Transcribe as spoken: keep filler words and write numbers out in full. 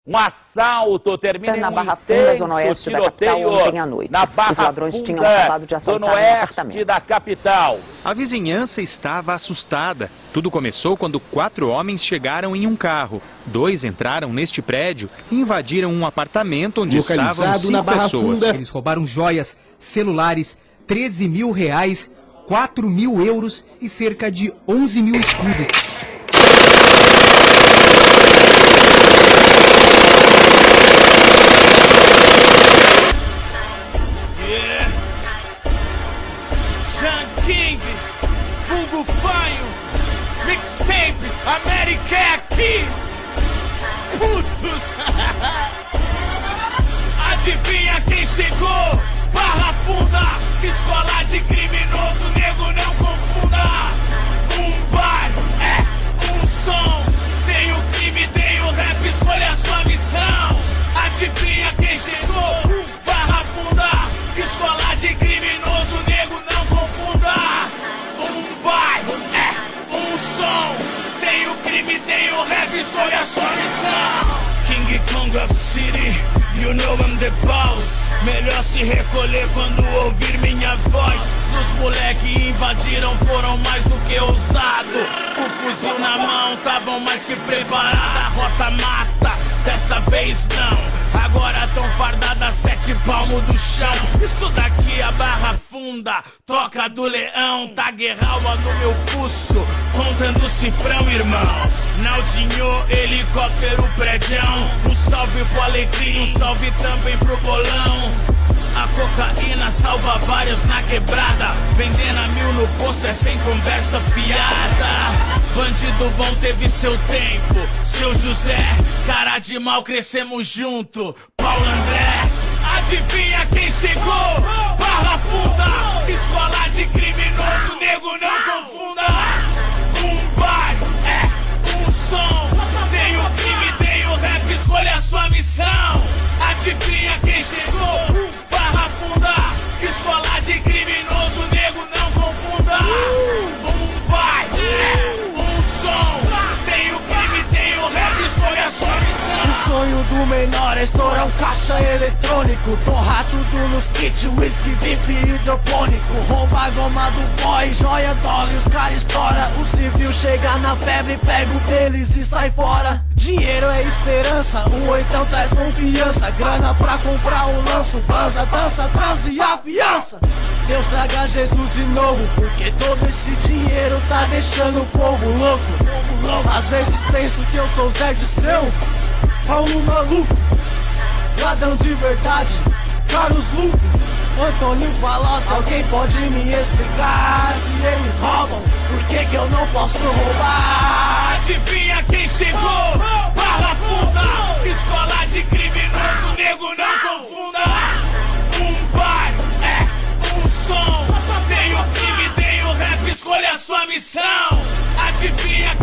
Um assalto termina na em um Barra Funda, zona oeste da capital, ontem à noite. Na Barra Os ladrões Funda, tinham acabado de assaltar zona um oeste apartamento. da capital. A vizinhança estava assustada. Tudo começou quando quatro homens chegaram em um carro. Dois entraram neste prédio e invadiram um apartamento onde estavam Localizado na cinco Barra pessoas. Funda. Eles roubaram joias, celulares, treze mil reais, quatro mil euros e cerca de onze mil escudos. King, Fungo Faio, Mixtape, América é aqui, putos. Adivinha quem chegou? Barra Funda, escola de criminoso, nego não confunda. Um bar, é, um som, tem o crime, tem o rap, escolha a sua missão. Adivinha quem chegou? Barra Funda, escola de criminoso, nego não confunda. Um bairro, é, um som, tem o crime, tem o rap, escolha a sua missão. King Kong of City, you know I'm the boss. Melhor se recolher quando ouvir minha voz. Os moleque invadiram, foram mais do que ousado. O fuzil na mão, tavam mais que preparada. A rota mata, dessa vez não. Agora tão fardada, sete palmos do chão. Isso daqui é a Barra Funda, toca do leão. Tá guerraua no meu pulso, contando cifrão, irmão. Naldinho, helicóptero, prédião. Um salve pro Alecrim, um salve também pro Bolão. A cocaína salva vários na quebrada. Vendendo a mil no posto é sem conversa fiada. Bandido bom teve seu tempo. Seu José, cara de mal, crescemos junto. Paulo André, adivinha quem chegou? Barra Funda, escola de criminoso, nego não confunda. Um bar, é, um som, tem o crime, tem o rap, escolha a sua missão. Adivinha quem chegou? Barra Funda, escola de criminoso, nego não confunda. Um bar, é, um som, tem o crime, tem o rap, escolha a sua missão. O sonho do menor é estourar um caixa eletrônico, torrar tudo nos kits, whisky, bife hidropônico. Roubar goma do boy, joia, dólar e os caras estoura. O civil chega na febre, pega o deles e sai fora. Dinheiro é esperança, o oitão traz confiança. Grana pra comprar um lanço, banza, dança, transa e afiança. Deus traga Jesus de novo, porque todo esse dinheiro tá deixando o povo louco. Às vezes penso que eu sou Zé de Seu, Paulo maluco, ladrão de verdade, Carlos Lupe, Antônio Palocci. Alguém pode me explicar? Se eles roubam, por que que eu não posso roubar? Adivinha quem chegou? Barra Funda, escola de criminoso, nego não confunda. Um bar, é, um som, tem o crime, tem o rap, escolha a sua missão. Adivinha